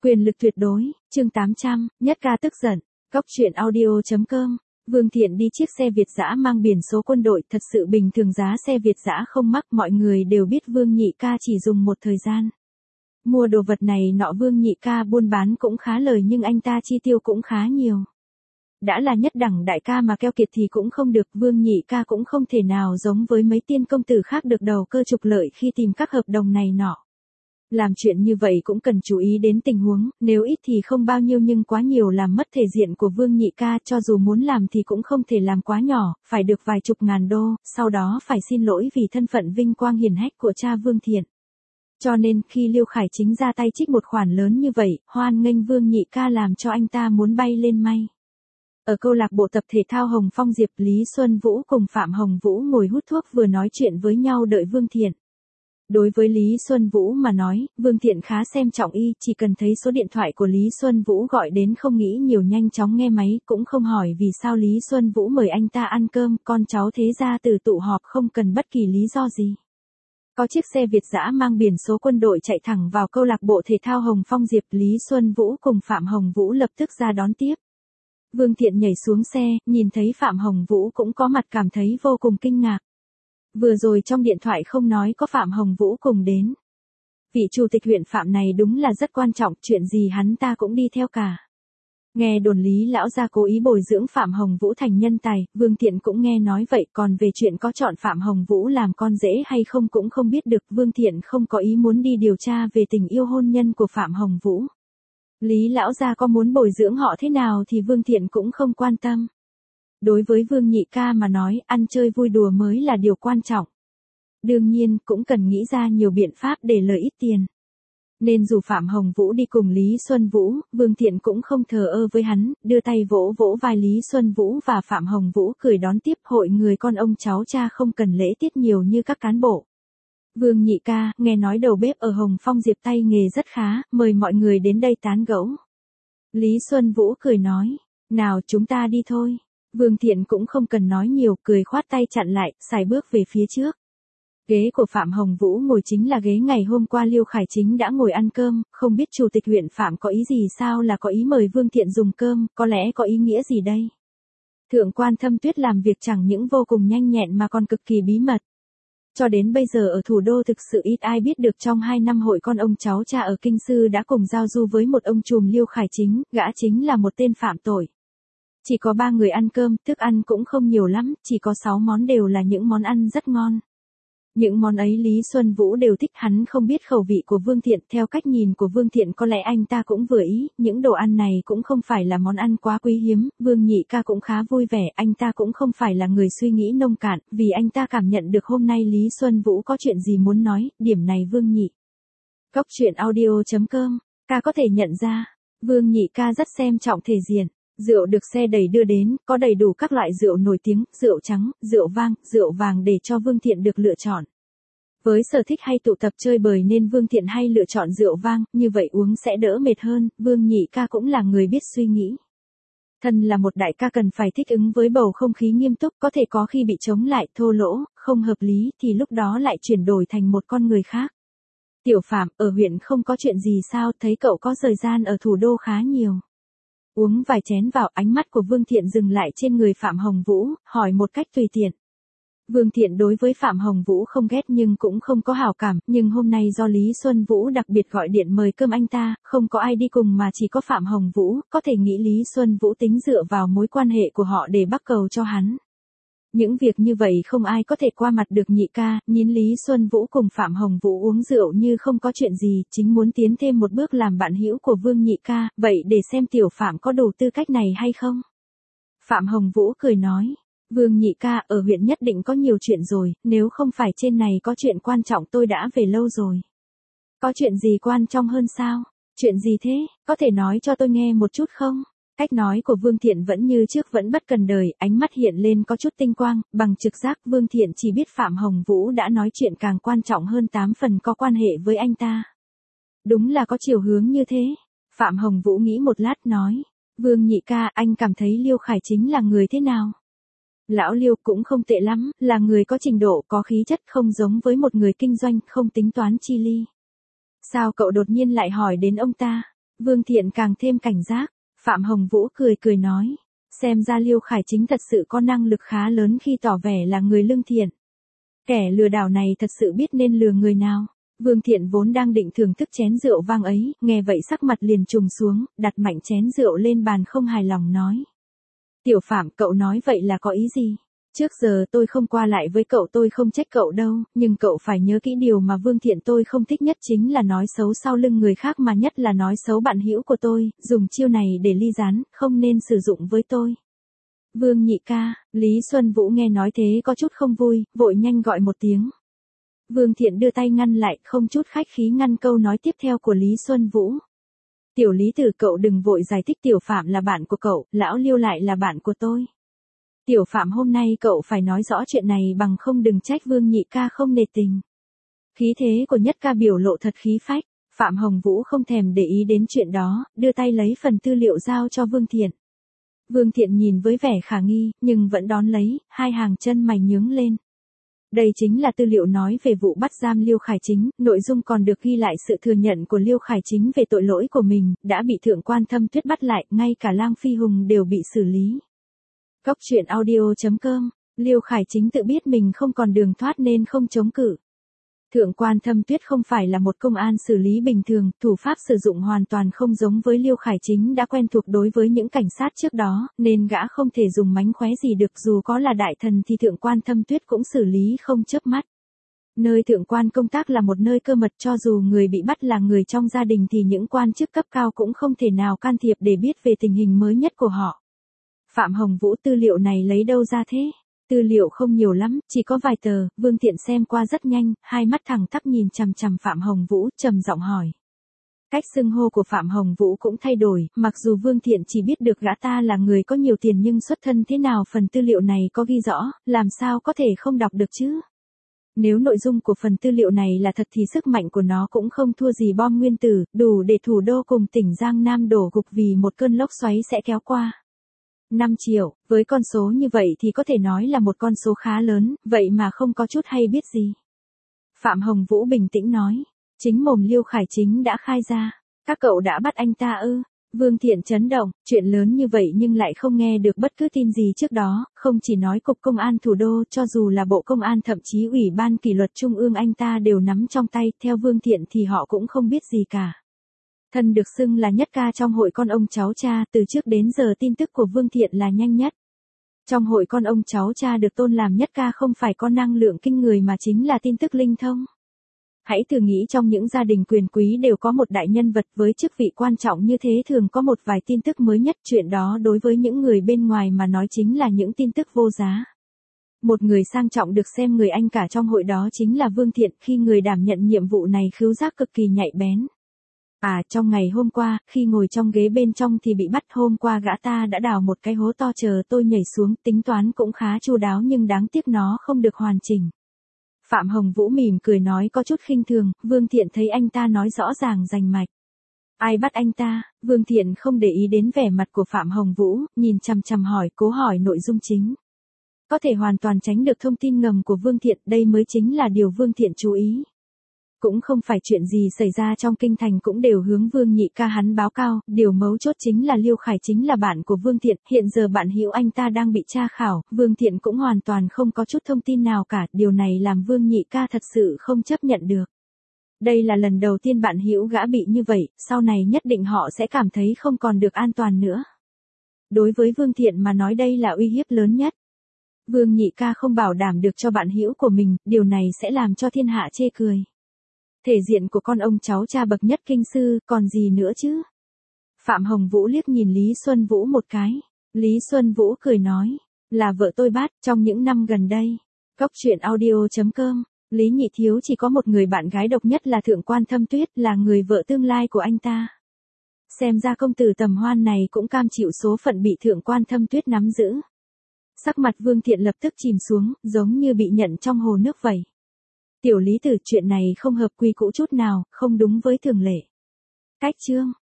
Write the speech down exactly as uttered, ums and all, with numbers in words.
Quyền lực tuyệt đối, chương tám trăm, nhất ca tức giận, Cóc truyện audio chấm com. Vương Thiện đi chiếc xe Việt dã mang biển số quân đội, thật sự bình thường, giá xe Việt dã không mắc, mọi người đều biết Vương Nhị ca chỉ dùng một thời gian mua đồ vật này nọ. Vương Nhị ca buôn bán cũng khá lời nhưng anh ta chi tiêu cũng khá nhiều. Đã là nhất đẳng đại ca mà keo kiệt thì cũng không được, Vương Nhị ca cũng không thể nào giống với mấy tiên công tử khác được đầu cơ trục lợi khi tìm các hợp đồng này nọ. Làm chuyện như vậy cũng cần chú ý đến tình huống, nếu ít thì không bao nhiêu nhưng quá nhiều làm mất thể diện của Vương Nhị ca, cho dù muốn làm thì cũng không thể làm quá nhỏ, phải được vài chục ngàn đô, sau đó phải xin lỗi vì thân phận vinh quang hiển hách của cha Vương Thiện. Cho nên khi Liêu Khải Chính ra tay trích một khoản lớn như vậy, hoan nghênh Vương Nhị ca làm cho anh ta muốn bay lên mây. Ở câu lạc bộ tập thể thao Hồng Phong Diệp, Lý Xuân Vũ cùng Phạm Hồng Vũ ngồi hút thuốc vừa nói chuyện với nhau đợi Vương Thiện. Đối với Lý Xuân Vũ mà nói, Vương Thiện khá xem trọng y, chỉ cần thấy số điện thoại của Lý Xuân Vũ gọi đến không nghĩ nhiều nhanh chóng nghe máy, cũng không hỏi vì sao Lý Xuân Vũ mời anh ta ăn cơm, con cháu thế gia từ tụ họp không cần bất kỳ lý do gì. Có chiếc xe Việt dã mang biển số quân đội chạy thẳng vào câu lạc bộ thể thao Hồng Phong Diệp, Lý Xuân Vũ cùng Phạm Hồng Vũ lập tức ra đón tiếp. Vương Thiện nhảy xuống xe, nhìn thấy Phạm Hồng Vũ cũng có mặt cảm thấy vô cùng kinh ngạc. Vừa rồi trong điện thoại không nói có Phạm Hồng Vũ cùng đến. Vị chủ tịch huyện Phạm này đúng là rất quan trọng, chuyện gì hắn ta cũng đi theo cả. Nghe đồn Lý lão gia cố ý bồi dưỡng Phạm Hồng Vũ thành nhân tài, Vương Thiện cũng nghe nói vậy, còn về chuyện có chọn Phạm Hồng Vũ làm con rể hay không cũng không biết được, Vương Thiện không có ý muốn đi điều tra về tình yêu hôn nhân của Phạm Hồng Vũ. Lý lão gia có muốn bồi dưỡng họ thế nào thì Vương Thiện cũng không quan tâm. Đối với Vương Nhị ca mà nói, ăn chơi vui đùa mới là điều quan trọng. Đương nhiên, cũng cần nghĩ ra nhiều biện pháp để lời ít tiền. Nên dù Phạm Hồng Vũ đi cùng Lý Xuân Vũ, Vương Thiện cũng không thờ ơ với hắn, đưa tay vỗ vỗ vai Lý Xuân Vũ và Phạm Hồng Vũ cười đón tiếp. Hội người con ông cháu cha không cần lễ tiết nhiều như các cán bộ. Vương Nhị ca, nghe nói đầu bếp ở Hồng Phong Diệp tay nghề rất khá, mời mọi người đến đây tán gẫu. Lý Xuân Vũ cười nói, nào chúng ta đi thôi. Vương Thiện cũng không cần nói nhiều, cười khoát tay chặn lại, xài bước về phía trước. Ghế của Phạm Hồng Vũ ngồi chính là ghế ngày hôm qua Liêu Khải Chính đã ngồi ăn cơm, không biết chủ tịch huyện Phạm có ý gì, sao là có ý mời Vương Thiện dùng cơm, có lẽ có ý nghĩa gì đây? Thượng quan Thâm Tuyết làm việc chẳng những vô cùng nhanh nhẹn mà còn cực kỳ bí mật. Cho đến bây giờ ở thủ đô thực sự ít ai biết được trong hai năm hội con ông cháu cha ở Kinh Sư đã cùng giao du với một ông trùm Liêu Khải Chính, gã chính là một tên phạm tội. Chỉ có ba người ăn cơm, thức ăn cũng không nhiều lắm, chỉ có sáu món đều là những món ăn rất ngon. Những món ấy Lý Xuân Vũ đều thích, hắn không biết khẩu vị của Vương Thiện, theo cách nhìn của Vương Thiện có lẽ anh ta cũng vừa ý, những đồ ăn này cũng không phải là món ăn quá quý hiếm, Vương Nhị ca cũng khá vui vẻ, anh ta cũng không phải là người suy nghĩ nông cạn, vì anh ta cảm nhận được hôm nay Lý Xuân Vũ có chuyện gì muốn nói, điểm này Vương Nhị. Cóc truyện audio chấm com, ca có thể nhận ra, Vương Nhị ca rất xem trọng thể diện. Rượu được xe đẩy đưa đến, có đầy đủ các loại rượu nổi tiếng, rượu trắng, rượu vang, rượu vàng để cho Vương Thiện được lựa chọn. Với sở thích hay tụ tập chơi bời nên Vương Thiện hay lựa chọn rượu vang, như vậy uống sẽ đỡ mệt hơn, Vương Nhị ca cũng là người biết suy nghĩ. Thân là một đại ca cần phải thích ứng với bầu không khí nghiêm túc, có thể có khi bị chống lại, thô lỗ, không hợp lý thì lúc đó lại chuyển đổi thành một con người khác. Tiểu Phạm, ở huyện không có chuyện gì sao, thấy cậu có thời gian ở thủ đô khá nhiều. Uống vài chén vào, ánh mắt của Vương Thiện dừng lại trên người Phạm Hồng Vũ, hỏi một cách tùy tiện. Vương Thiện đối với Phạm Hồng Vũ không ghét nhưng cũng không có hảo cảm, nhưng hôm nay do Lý Xuân Vũ đặc biệt gọi điện mời cơm anh ta, không có ai đi cùng mà chỉ có Phạm Hồng Vũ, có thể nghĩ Lý Xuân Vũ tính dựa vào mối quan hệ của họ để bắc cầu cho hắn. Những việc như vậy không ai có thể qua mặt được Nhị ca, nhìn Lý Xuân Vũ cùng Phạm Hồng Vũ uống rượu như không có chuyện gì, chính muốn tiến thêm một bước làm bạn hữu của Vương Nhị ca, vậy để xem tiểu Phạm có đủ tư cách này hay không. Phạm Hồng Vũ cười nói, Vương Nhị ca ở huyện nhất định có nhiều chuyện rồi, nếu không phải trên này có chuyện quan trọng tôi đã về lâu rồi. Có chuyện gì quan trọng hơn sao? Chuyện gì thế, có thể nói cho tôi nghe một chút không? Cách nói của Vương Thiện vẫn như trước, vẫn bất cần đời, ánh mắt hiện lên có chút tinh quang, bằng trực giác Vương Thiện chỉ biết Phạm Hồng Vũ đã nói chuyện càng quan trọng hơn tám phần có quan hệ với anh ta. Đúng là có chiều hướng như thế. Phạm Hồng Vũ nghĩ một lát nói, Vương Nhị ca, anh cảm thấy Liêu Khải Chính là người thế nào? Lão Liêu cũng không tệ lắm, là người có trình độ, có khí chất, không giống với một người kinh doanh, không tính toán chi ly. Sao cậu đột nhiên lại hỏi đến ông ta? Vương Thiện càng thêm cảnh giác. Phạm Hồng Vũ cười cười nói. Xem ra Liêu Khải Chính thật sự có năng lực khá lớn khi tỏ vẻ là người lương thiện. Kẻ lừa đảo này thật sự biết nên lừa người nào. Vương Thiện vốn đang định thưởng thức chén rượu vang ấy, nghe vậy sắc mặt liền trùng xuống, đặt mạnh chén rượu lên bàn không hài lòng nói. Tiểu Phạm, cậu nói vậy là có ý gì? Trước giờ tôi không qua lại với cậu, tôi không trách cậu đâu, nhưng cậu phải nhớ kỹ điều mà Vương Thiện tôi không thích nhất chính là nói xấu sau lưng người khác, mà nhất là nói xấu bạn hữu của tôi, dùng chiêu này để ly gián, không nên sử dụng với tôi. Vương nhị ca, Lý Xuân Vũ nghe nói thế có chút không vui, vội nhanh gọi một tiếng. Vương Thiện đưa tay ngăn lại, không chút khách khí ngăn câu nói tiếp theo của Lý Xuân Vũ. Tiểu Lý Tử, cậu đừng vội giải thích, Tiểu Phạm là bạn của cậu, lão Liêu lại là bạn của tôi. Tiểu Phạm, hôm nay cậu phải nói rõ chuyện này, bằng không đừng trách Vương nhị ca không nể tình. Khí thế của Nhất ca biểu lộ thật khí phách. Phạm Hồng Vũ không thèm để ý đến chuyện đó, đưa tay lấy phần tư liệu giao cho Vương Thiện. Vương Thiện nhìn với vẻ khả nghi, nhưng vẫn đón lấy, hai hàng chân mày nhướng lên. Đây chính là tư liệu nói về vụ bắt giam Liêu Khải Chính, nội dung còn được ghi lại sự thừa nhận của Liêu Khải Chính về tội lỗi của mình, đã bị Thượng quan Thâm Tuyết bắt lại, ngay cả Lang Phi Hùng đều bị xử lý. Cốc truyện audio chấm com, Liêu Khải Chính tự biết mình không còn đường thoát nên không chống cự. Thượng quan Thâm Tuyết không phải là một công an xử lý bình thường, thủ pháp sử dụng hoàn toàn không giống với Liêu Khải Chính đã quen thuộc đối với những cảnh sát trước đó, nên gã không thể dùng mánh khóe gì được, dù có là đại thần thì Thượng quan Thâm Tuyết cũng xử lý không chớp mắt. Nơi thượng quan công tác là một nơi cơ mật, cho dù người bị bắt là người trong gia đình thì những quan chức cấp cao cũng không thể nào can thiệp để biết về tình hình mới nhất của họ. Phạm Hồng Vũ, tư liệu này lấy đâu ra thế? Tư liệu không nhiều lắm, chỉ có vài tờ. Vương Thiện xem qua rất nhanh, hai mắt thẳng tắp nhìn chằm chằm Phạm Hồng Vũ, trầm giọng hỏi. Cách xưng hô của Phạm Hồng Vũ cũng thay đổi, mặc dù Vương Thiện chỉ biết được gã ta là người có nhiều tiền nhưng xuất thân thế nào phần tư liệu này có ghi rõ, làm sao có thể không đọc được chứ? Nếu nội dung của phần tư liệu này là thật thì sức mạnh của nó cũng không thua gì bom nguyên tử, đủ để thủ đô cùng tỉnh Giang Nam đổ gục vì một cơn lốc xoáy sẽ kéo qua. năm triệu, với con số như vậy thì có thể nói là một con số khá lớn, vậy mà không có chút hay biết gì. Phạm Hồng Vũ bình tĩnh nói, chính mồm Liêu Khải Chính đã khai ra, các cậu đã bắt anh ta ư? Vương Thiện chấn động, chuyện lớn như vậy nhưng lại không nghe được bất cứ tin gì trước đó, không chỉ nói Cục Công an Thủ đô, cho dù là Bộ Công an thậm chí Ủy ban Kỷ luật Trung ương anh ta đều nắm trong tay, theo Vương Thiện thì họ cũng không biết gì cả. Thân được xưng là nhất ca trong hội con ông cháu cha, từ trước đến giờ tin tức của Vương Thiện là nhanh nhất. Trong hội con ông cháu cha được tôn làm nhất ca không phải có năng lượng kinh người mà chính là tin tức linh thông. Hãy thử nghĩ, trong những gia đình quyền quý đều có một đại nhân vật với chức vị quan trọng như thế, thường có một vài tin tức mới nhất, chuyện đó đối với những người bên ngoài mà nói chính là những tin tức vô giá. Một người sang trọng được xem người anh cả trong hội đó chính là Vương Thiện, khi người đảm nhận nhiệm vụ này khứu giác cực kỳ nhạy bén. À, trong ngày hôm qua, khi ngồi trong ghế bên trong thì bị bắt, hôm qua gã ta đã đào một cái hố to chờ tôi nhảy xuống, tính toán cũng khá chu đáo nhưng đáng tiếc nó không được hoàn chỉnh. Phạm Hồng Vũ mỉm cười nói có chút khinh thường, Vương Thiện thấy anh ta nói rõ ràng rành mạch. Ai bắt anh ta? Vương Thiện không để ý đến vẻ mặt của Phạm Hồng Vũ, nhìn chằm chằm hỏi, cố hỏi nội dung chính. Có thể hoàn toàn tránh được thông tin ngầm của Vương Thiện, đây mới chính là điều Vương Thiện chú ý. Cũng không phải chuyện gì xảy ra trong kinh thành cũng đều hướng Vương nhị ca hắn báo cáo, điều mấu chốt chính là Liêu Khải Chính là bạn của Vương Thiện, hiện giờ bạn hữu anh ta đang bị tra khảo, Vương Thiện cũng hoàn toàn không có chút thông tin nào cả, điều này làm Vương nhị ca thật sự không chấp nhận được. Đây là lần đầu tiên bạn hữu gã bị như vậy, sau này nhất định họ sẽ cảm thấy không còn được an toàn nữa. Đối với Vương Thiện mà nói đây là uy hiếp lớn nhất. Vương nhị ca không bảo đảm được cho bạn hữu của mình, điều này sẽ làm cho thiên hạ chê cười. Thể diện của con ông cháu cha bậc nhất kinh sư, còn gì nữa chứ? Phạm Hồng Vũ liếc nhìn Lý Xuân Vũ một cái. Lý Xuân Vũ cười nói, là vợ tôi bắt, trong những năm gần đây. Cốc truyện audio chấm com, Lý Nhị Thiếu chỉ có một người bạn gái độc nhất là Thượng quan Thâm Tuyết, là người vợ tương lai của anh ta. Xem ra công tử Tầm Hoan này cũng cam chịu số phận bị Thượng quan Thâm Tuyết nắm giữ. Sắc mặt Vương Thiện lập tức chìm xuống, giống như bị nhận trong hồ nước vậy. Tiểu Lý Tử, chuyện này không hợp quy củ chút nào, không đúng với thường lệ. Cách chương